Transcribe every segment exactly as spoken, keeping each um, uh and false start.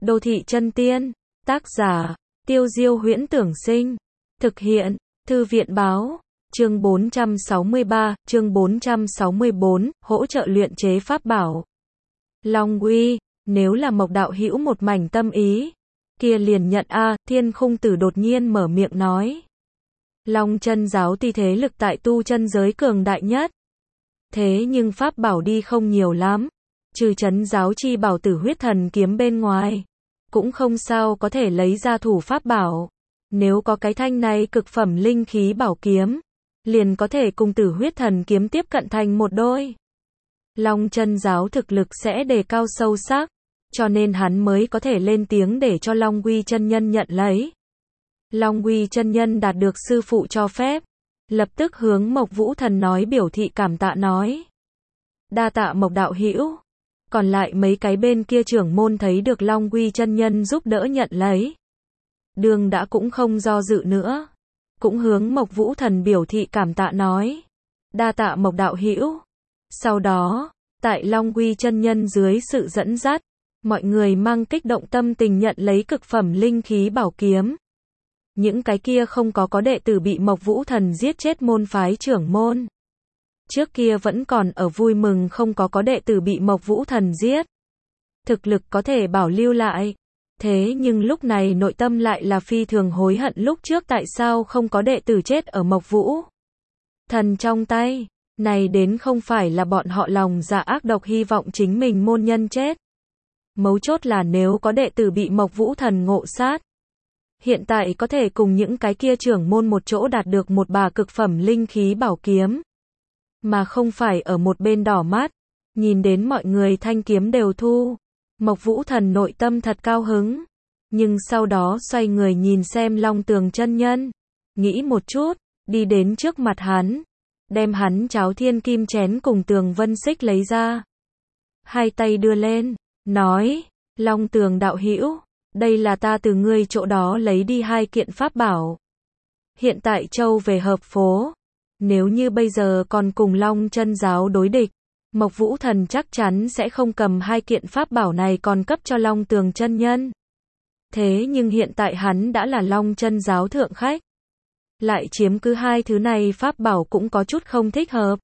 Đô thị chân tiên, tác giả, Tiêu Diêu Huyễn Tưởng Sinh, thực hiện, Thư viện báo, chương bốn trăm sáu mươi ba, chương bốn trăm sáu mươi bốn, hỗ trợ luyện chế pháp bảo. Long Uy, nếu là Mộc đạo hữu một mảnh tâm ý, kia liền nhận a, Thiên Khung Tử đột nhiên mở miệng nói. Long Chân giáo tuy thế lực tại tu chân giới cường đại nhất, thế nhưng pháp bảo đi không nhiều lắm, trừ trấn giáo chi bảo Tử Huyết Thần kiếm bên ngoài, cũng không sao có thể lấy ra thủ pháp bảo. Nếu có cái thanh này cực phẩm linh khí bảo kiếm, liền có thể cùng Tử Huyết Thần kiếm tiếp cận thành một đôi. Long Chân giáo thực lực sẽ đề cao sâu sắc, cho nên hắn mới có thể lên tiếng để cho Long Uy chân nhân nhận lấy. Long Uy chân nhân đạt được sư phụ cho phép, lập tức hướng Mộc Vũ Thần nói biểu thị cảm tạ nói. Đa tạ Mộc đạo hữu. Còn lại mấy cái bên kia trưởng môn thấy được Long Uy chân nhân giúp đỡ nhận lấy, đường đã cũng không do dự nữa, cũng hướng Mộc Vũ Thần biểu thị cảm tạ nói. Đa tạ Mộc đạo hữu. Sau đó, tại Long Uy chân nhân dưới sự dẫn dắt, mọi người mang kích động tâm tình nhận lấy cực phẩm linh khí bảo kiếm. Những cái kia không có có đệ tử bị Mộc Vũ Thần giết chết môn phái trưởng môn, trước kia vẫn còn ở vui mừng không có có đệ tử bị Mộc Vũ Thần giết, thực lực có thể bảo lưu lại. Thế nhưng lúc này nội tâm lại là phi thường hối hận lúc trước tại sao không có đệ tử chết ở Mộc Vũ Thần trong tay. Này đến không phải là bọn họ lòng dạ ác độc hy vọng chính mình môn nhân chết. Mấu chốt là nếu có đệ tử bị Mộc Vũ Thần ngộ sát, hiện tại có thể cùng những cái kia trưởng môn một chỗ đạt được một bà cực phẩm linh khí bảo kiếm, mà không phải ở một bên đỏ mắt. Nhìn đến mọi người thanh kiếm đều thu, Mộc Vũ Thần nội tâm thật cao hứng, nhưng sau đó xoay người nhìn xem Long Tường chân nhân, nghĩ một chút, đi đến trước mặt hắn, đem hắn cháo thiên kim chén cùng Tường Vân Xích lấy ra, hai tay đưa lên, nói, Long Tường đạo hữu, đây là ta từ ngươi chỗ đó lấy đi hai kiện pháp bảo. Hiện tại châu về hợp phố, nếu như bây giờ còn cùng Long Chân giáo đối địch, Mộc Vũ Thần chắc chắn sẽ không cầm hai kiện pháp bảo này còn cấp cho Long Tường chân nhân. Thế nhưng hiện tại hắn đã là Long Chân giáo thượng khách, lại chiếm cứ hai thứ này pháp bảo cũng có chút không thích hợp.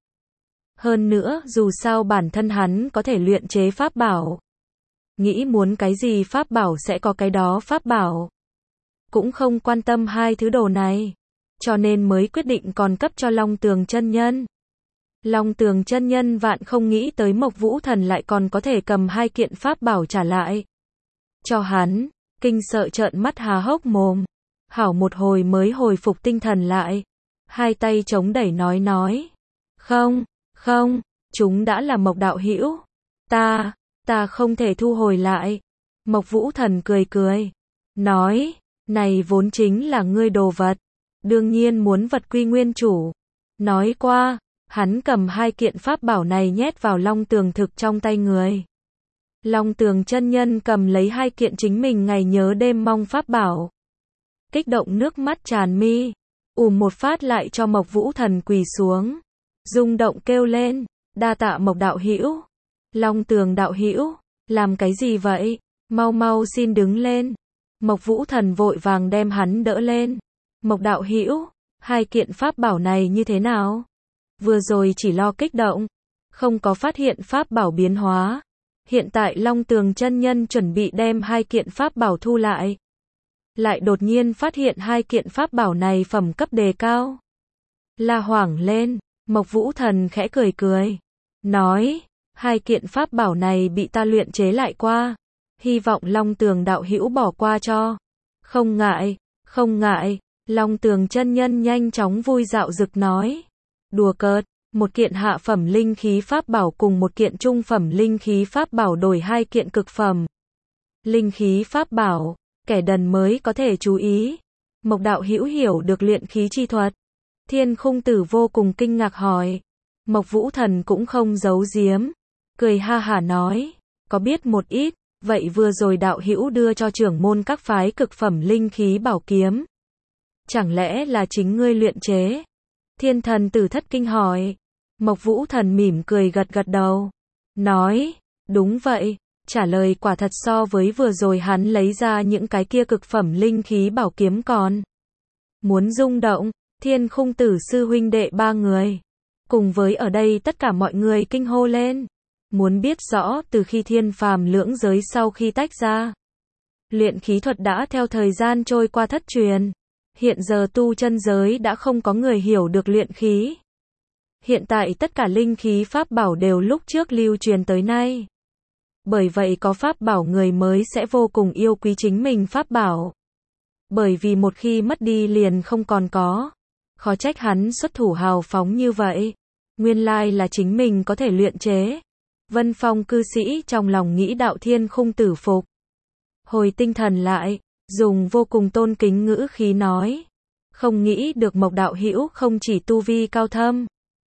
Hơn nữa, dù sao bản thân hắn có thể luyện chế pháp bảo, nghĩ muốn cái gì pháp bảo sẽ có cái đó pháp bảo, cũng không quan tâm hai thứ đồ này, cho nên mới quyết định còn cấp cho Long Tường chân nhân. Long Tường chân nhân vạn không nghĩ tới Mộc Vũ Thần lại còn có thể cầm hai kiện pháp bảo trả lại cho hắn, kinh sợ trợn mắt há hốc mồm, hảo một hồi mới hồi phục tinh thần lại, hai tay chống đẩy nói nói, không, không, chúng đã là Mộc đạo hữu, ta, ta không thể thu hồi lại. Mộc Vũ Thần cười cười, nói, này vốn chính là ngươi đồ vật, đương nhiên muốn vật quy nguyên chủ. Nói qua, hắn cầm hai kiện pháp bảo này nhét vào Long Tường thực trong tay người. Long Tường chân nhân cầm lấy hai kiện chính mình ngày nhớ đêm mong pháp bảo, kích động nước mắt tràn mi, ùm một phát lại cho Mộc Vũ Thần quỳ xuống, rung động kêu lên, đa tạ Mộc đạo hữu. Long Tường đạo hữu, làm cái gì vậy? Mau mau xin đứng lên. Mộc Vũ Thần vội vàng đem hắn đỡ lên. Mộc đạo hữu, hai kiện pháp bảo này như thế nào? Vừa rồi chỉ lo kích động, không có phát hiện pháp bảo biến hóa. Hiện tại Long Tường chân nhân chuẩn bị đem hai kiện pháp bảo thu lại, lại đột nhiên phát hiện hai kiện pháp bảo này phẩm cấp đề cao. La hoảng lên, Mộc Vũ Thần khẽ cười cười, nói, hai kiện pháp bảo này bị ta luyện chế lại qua, hy vọng Long Tường đạo hữu bỏ qua cho. Không ngại, không ngại. Long Tường chân nhân nhanh chóng vui dạo dực nói, đùa cợt, một kiện hạ phẩm linh khí pháp bảo cùng một kiện trung phẩm linh khí pháp bảo đổi hai kiện cực phẩm linh khí pháp bảo, kẻ đần mới có thể chú ý. Mộc đạo hữu hiểu được luyện khí chi thuật? Thiên Khung Tử vô cùng kinh ngạc hỏi. Mộc Vũ Thần cũng không giấu giếm, cười ha hả nói, có biết một ít. Vậy vừa rồi đạo hữu đưa cho trưởng môn các phái cực phẩm linh khí bảo kiếm, chẳng lẽ là chính ngươi luyện chế? Thiên Thần Tử thất kinh hỏi. Mộc Vũ Thần mỉm cười gật gật đầu, nói, đúng vậy, Trả lời quả thật so với vừa rồi hắn lấy ra những cái kia cực phẩm linh khí bảo kiếm còn muốn rung động. Thiên Khung Tử sư huynh đệ ba người, cùng với ở đây tất cả mọi người kinh hô lên. Muốn biết rõ từ khi thiên phàm lưỡng giới sau khi tách ra, luyện khí thuật đã theo thời gian trôi qua thất truyền. Hiện giờ tu chân giới đã không có người hiểu được luyện khí. Hiện tại tất cả linh khí pháp bảo đều lúc trước lưu truyền tới nay. Bởi vậy có pháp bảo người mới sẽ vô cùng yêu quý chính mình pháp bảo. Bởi vì một khi mất đi liền không còn có. Khó trách hắn xuất thủ hào phóng như vậy. Nguyên lai là chính mình có thể luyện chế. Vân Phong cư sĩ trong lòng nghĩ đạo Thiên Khung Tử phục. Hồi tinh thần lại, dùng vô cùng tôn kính ngữ khí nói. Không nghĩ được Mộc đạo hữu không chỉ tu vi cao thâm,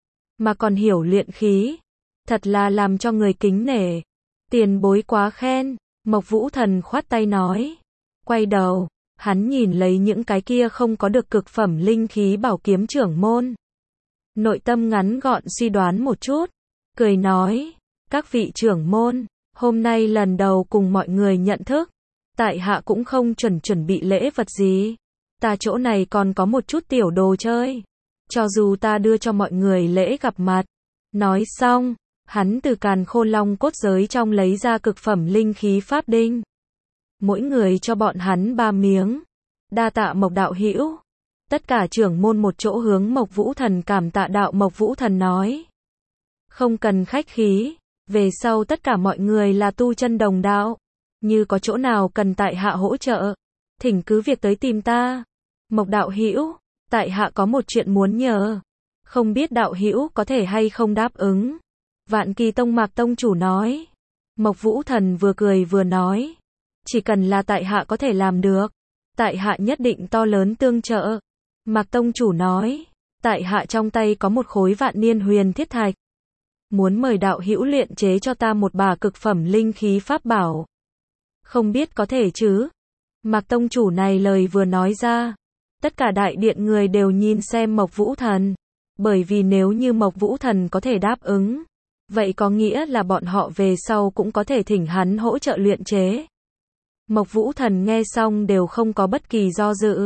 mà còn hiểu luyện khí. Thật là làm cho người kính nể. Tiền bối quá khen. Mộc Vũ Thần khoát tay nói. Quay đầu, hắn nhìn lấy những cái kia không có được cực phẩm linh khí bảo kiếm trưởng môn. Nội tâm ngắn gọn suy đoán một chút. Cười nói. Các vị trưởng môn, hôm nay lần đầu cùng mọi người nhận thức. Tại hạ cũng không chuẩn chuẩn bị lễ vật gì. Ta chỗ này còn có một chút tiểu đồ chơi. Cho dù ta đưa cho mọi người lễ gặp mặt. Nói xong, hắn từ càn khôn long cốt giới trong lấy ra cực phẩm linh khí pháp đinh. Mỗi người cho bọn hắn ba miếng. Đa tạ Mộc đạo hữu. Tất cả trưởng môn một chỗ hướng Mộc Vũ Thần cảm tạ đạo. Mộc Vũ Thần nói. Không cần khách khí. Về sau tất cả mọi người là tu chân đồng đạo. Như có chỗ nào cần tại hạ hỗ trợ, thỉnh cứ việc tới tìm ta. Mộc đạo hữu, tại hạ có một chuyện muốn nhờ. Không biết đạo hữu có thể hay không đáp ứng. Vạn Kỳ Tông Mạc Tông chủ nói. Mộc Vũ Thần vừa cười vừa nói. Chỉ cần là tại hạ có thể làm được, tại hạ nhất định to lớn tương trợ. Mạc Tông chủ nói. Tại hạ trong tay có một khối vạn niên huyền thiết thạch. Muốn mời đạo hữu luyện chế cho ta một bả cực phẩm linh khí pháp bảo. Không biết có thể chứ? Mạc Tông chủ này lời vừa nói ra. Tất cả đại điện người đều nhìn xem Mộc Vũ Thần. Bởi vì nếu như Mộc Vũ Thần có thể đáp ứng, vậy có nghĩa là bọn họ về sau cũng có thể thỉnh hắn hỗ trợ luyện chế. Mộc Vũ Thần nghe xong đều không có bất kỳ do dự.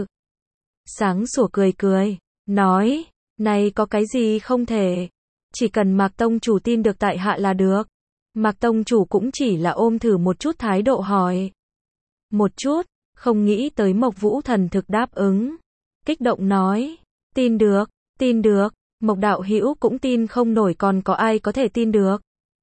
Sáng sủa cười cười, nói, này có cái gì không thể. Chỉ cần Mạc Tông chủ tin được tại hạ là được. Mạc Tông chủ cũng chỉ là ôm thử một chút thái độ hỏi. Một chút, không nghĩ tới Mộc Vũ Thần thực đáp ứng. Kích động nói, tin được, tin được, Mộc đạo hữu cũng tin không nổi còn có ai có thể tin được.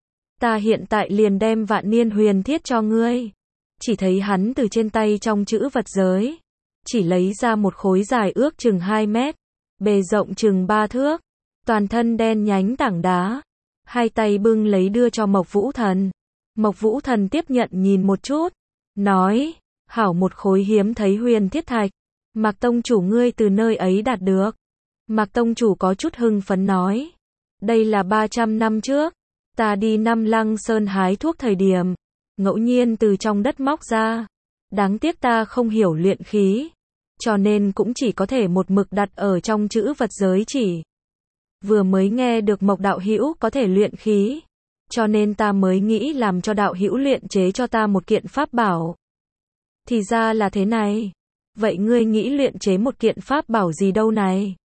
Ta hiện tại liền đem vạn niên huyền thiết cho ngươi. Chỉ thấy hắn từ trên tay trong chữ vật giới. Chỉ lấy ra một khối dài ước chừng hai mét. Bề rộng chừng ba thước. Toàn thân đen nhánh tảng đá. Hai tay bưng lấy đưa cho Mộc Vũ Thần. Mộc Vũ Thần tiếp nhận nhìn một chút. Nói, hảo một khối hiếm thấy huyền thiết thạch. Mạc Tông chủ ngươi từ nơi ấy đạt được. Mạc Tông chủ có chút hưng phấn nói. Đây là ba trăm năm trước. Ta đi Năm Lăng Sơn hái thuốc thời điểm. Ngẫu nhiên từ trong đất móc ra. Đáng tiếc ta không hiểu luyện khí. Cho nên cũng chỉ có thể một mực đặt ở trong chữ vật giới chỉ. Vừa mới nghe được Mộc đạo hữu có thể luyện khí. Cho nên ta mới nghĩ làm cho đạo hữu luyện chế cho ta một kiện pháp bảo. Thì ra là thế này. Vậy ngươi nghĩ luyện chế một kiện pháp bảo gì đâu này?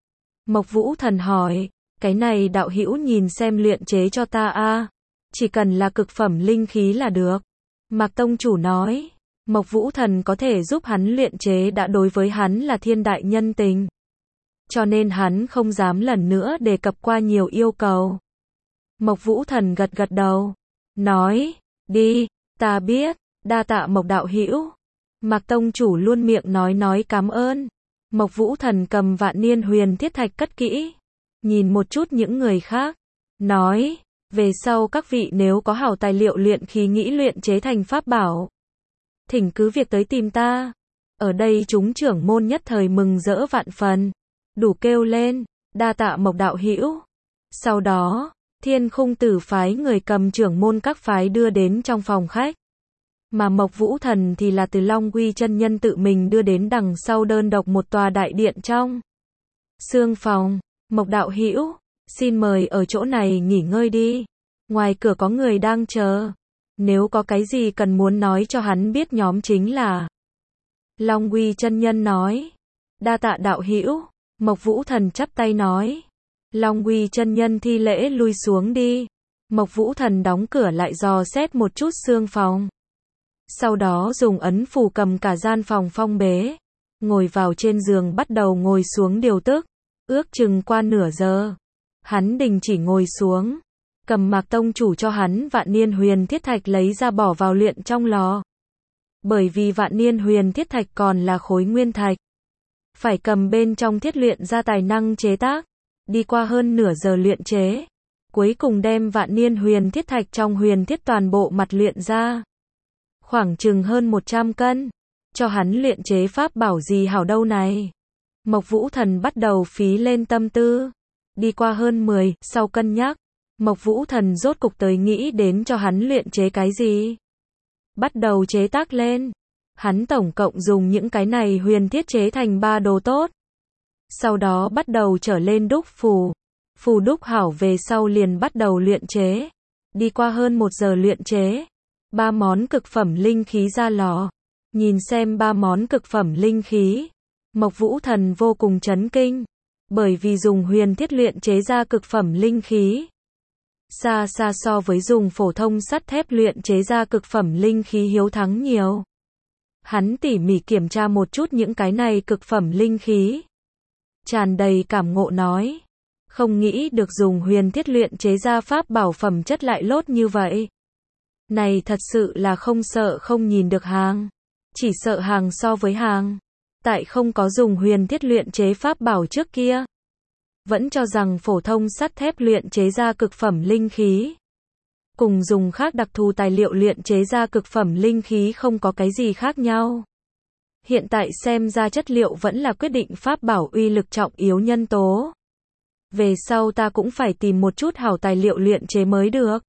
Mộc Vũ Thần hỏi. Cái này đạo hữu nhìn xem luyện chế cho ta a. Chỉ cần là cực phẩm linh khí là được. Mạc Tông chủ nói. Mộc Vũ Thần có thể giúp hắn luyện chế đã đối với hắn là thiên đại nhân tình. Cho nên hắn không dám lần nữa đề cập qua nhiều yêu cầu. Mộc Vũ Thần gật gật đầu. Nói. Đi, ta biết, đa tạ Mộc đạo hữu. Mạc Tông chủ luôn miệng nói nói cảm ơn. Mộc Vũ Thần cầm vạn niên huyền thiết thạch cất kỹ. Nhìn một chút những người khác. Nói. Về sau các vị nếu có hảo tài liệu luyện khí nghĩ luyện chế thành pháp bảo. Thỉnh cứ việc tới tìm ta. Ở đây chúng trưởng môn nhất thời mừng rỡ vạn phần. Đủ kêu lên. Đa tạ Mộc đạo hữu. Sau đó, Thiên Khung Tử phái người cầm trưởng môn các phái đưa đến trong phòng khách. Mà Mộc Vũ Thần thì là từ Long Quy chân nhân tự mình đưa đến đằng sau đơn độc một tòa đại điện trong xương phòng. Mộc đạo hữu, xin mời ở chỗ này nghỉ ngơi đi. Ngoài cửa có người đang chờ. Nếu có cái gì cần muốn nói cho hắn biết nhóm chính là. Long Uy chân nhân nói. Đa tạ đạo hữu. Mộc Vũ Thần chắp tay nói. Long Uy chân nhân thi lễ lui xuống đi. Mộc Vũ Thần đóng cửa lại dò xét một chút xương phòng. Sau đó dùng ấn phù cầm cả gian phòng phong bế. Ngồi vào trên giường bắt đầu ngồi xuống điều tức. Ước chừng qua nửa giờ. Hắn đình chỉ ngồi xuống. Cầm Mạc tông chủ cho hắn vạn niên huyền thiết thạch lấy ra bỏ vào luyện trong lò. Bởi vì vạn niên huyền thiết thạch còn là khối nguyên thạch. Phải cầm bên trong thiết luyện ra tài năng chế tác. Đi qua hơn nửa giờ luyện chế. Cuối cùng đem vạn niên huyền thiết thạch trong huyền thiết toàn bộ mặt luyện ra. Khoảng chừng hơn một trăm cân. Cho hắn luyện chế pháp bảo gì hảo đâu này. Mộc Vũ Thần bắt đầu phí lên tâm tư. Đi qua hơn mười, sau cân nhắc. Mộc Vũ Thần rốt cục tới nghĩ đến cho hắn luyện chế cái gì. Bắt đầu chế tác lên. Hắn tổng cộng dùng những cái này huyền thiết chế thành ba đồ tốt. Sau đó bắt đầu trở lên đúc phù. Phù đúc hảo về sau liền bắt đầu luyện chế. Đi qua hơn một giờ luyện chế. Ba món cực phẩm linh khí ra lò. Nhìn xem ba món cực phẩm linh khí. Mộc Vũ Thần vô cùng chấn kinh. Bởi vì dùng huyền thiết luyện chế ra cực phẩm linh khí. Xa xa so với dùng phổ thông sắt thép luyện chế ra cực phẩm linh khí hiếu thắng nhiều. Hắn tỉ mỉ kiểm tra một chút những cái này cực phẩm linh khí. Tràn đầy cảm ngộ nói. Không nghĩ được dùng huyền thiết luyện chế ra pháp bảo phẩm chất lại lốt như vậy. Này thật sự là không sợ không nhìn được hàng. Chỉ sợ hàng so với hàng. Tại không có dùng huyền thiết luyện chế pháp bảo trước kia. Vẫn cho rằng phổ thông sắt thép luyện chế ra cực phẩm linh khí. Cùng dùng khác đặc thù tài liệu luyện chế ra cực phẩm linh khí không có cái gì khác nhau. Hiện tại xem ra chất liệu vẫn là quyết định pháp bảo uy lực trọng yếu nhân tố. Về sau ta cũng phải tìm một chút hảo tài liệu luyện chế mới được.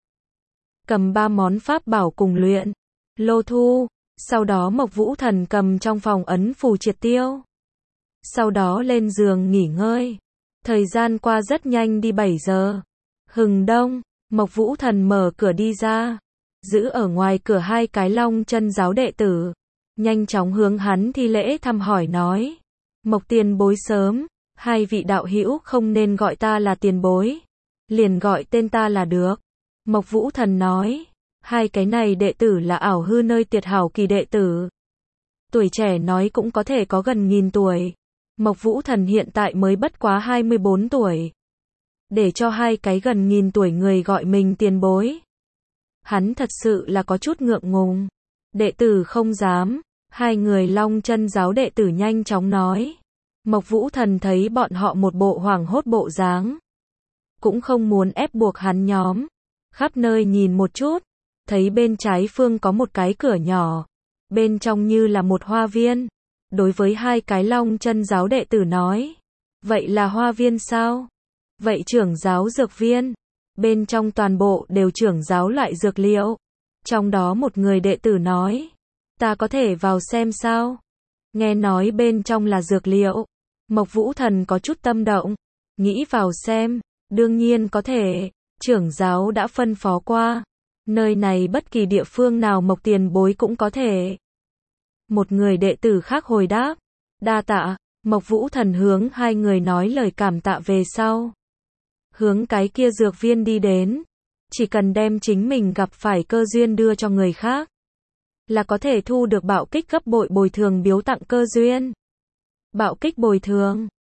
Cầm ba món pháp bảo cùng luyện. Lô thu. Sau đó Mộc Vũ Thần cầm trong phòng ấn phù triệt tiêu. Sau đó lên giường nghỉ ngơi. Thời gian qua rất nhanh đi bảy giờ. Hừng đông, Mộc Vũ Thần mở cửa đi ra. Giữ ở ngoài cửa hai cái Long Chân giáo đệ tử. Nhanh chóng hướng hắn thi lễ thăm hỏi nói. Mộc tiền bối sớm, hai vị đạo hữu không nên gọi ta là tiền bối. Liền gọi tên ta là được. Mộc Vũ Thần nói. Hai cái này đệ tử là ảo hư nơi tuyệt hảo kỳ đệ tử. Tuổi trẻ nói cũng có thể có gần nghìn tuổi. Mộc Vũ Thần hiện tại mới bất quá hai mươi bốn tuổi. Để cho hai cái gần nghìn tuổi người gọi mình tiền bối. Hắn thật sự là có chút ngượng ngùng. Đệ tử không dám. Hai người Long Chân giáo đệ tử nhanh chóng nói. Mộc Vũ Thần thấy bọn họ một bộ hoảng hốt bộ dáng. Cũng không muốn ép buộc hắn nhóm. Khắp nơi nhìn một chút. Thấy bên trái phương có một cái cửa nhỏ. Bên trong như là một hoa viên. Đối với hai cái Long Chân giáo đệ tử nói. Vậy là hoa viên sao? Vậy trưởng giáo dược viên. Bên trong toàn bộ đều trưởng giáo loại dược liệu. Trong đó một người đệ tử nói. Ta có thể vào xem sao? Nghe nói bên trong là dược liệu. Mộc Vũ Thần có chút tâm động. Nghĩ vào xem. Đương nhiên có thể. Trưởng giáo đã phân phó qua. Nơi này bất kỳ địa phương nào Mộc tiền bối cũng có thể. Một người đệ tử khác hồi đáp. Đa tạ. Mộc Vũ Thần hướng hai người nói lời cảm tạ về sau. Hướng cái kia dược viên đi đến. Chỉ cần đem chính mình gặp phải cơ duyên đưa cho người khác. Là có thể thu được bạo kích gấp bội bồi thường biếu tặng cơ duyên. Bạo kích bồi thường.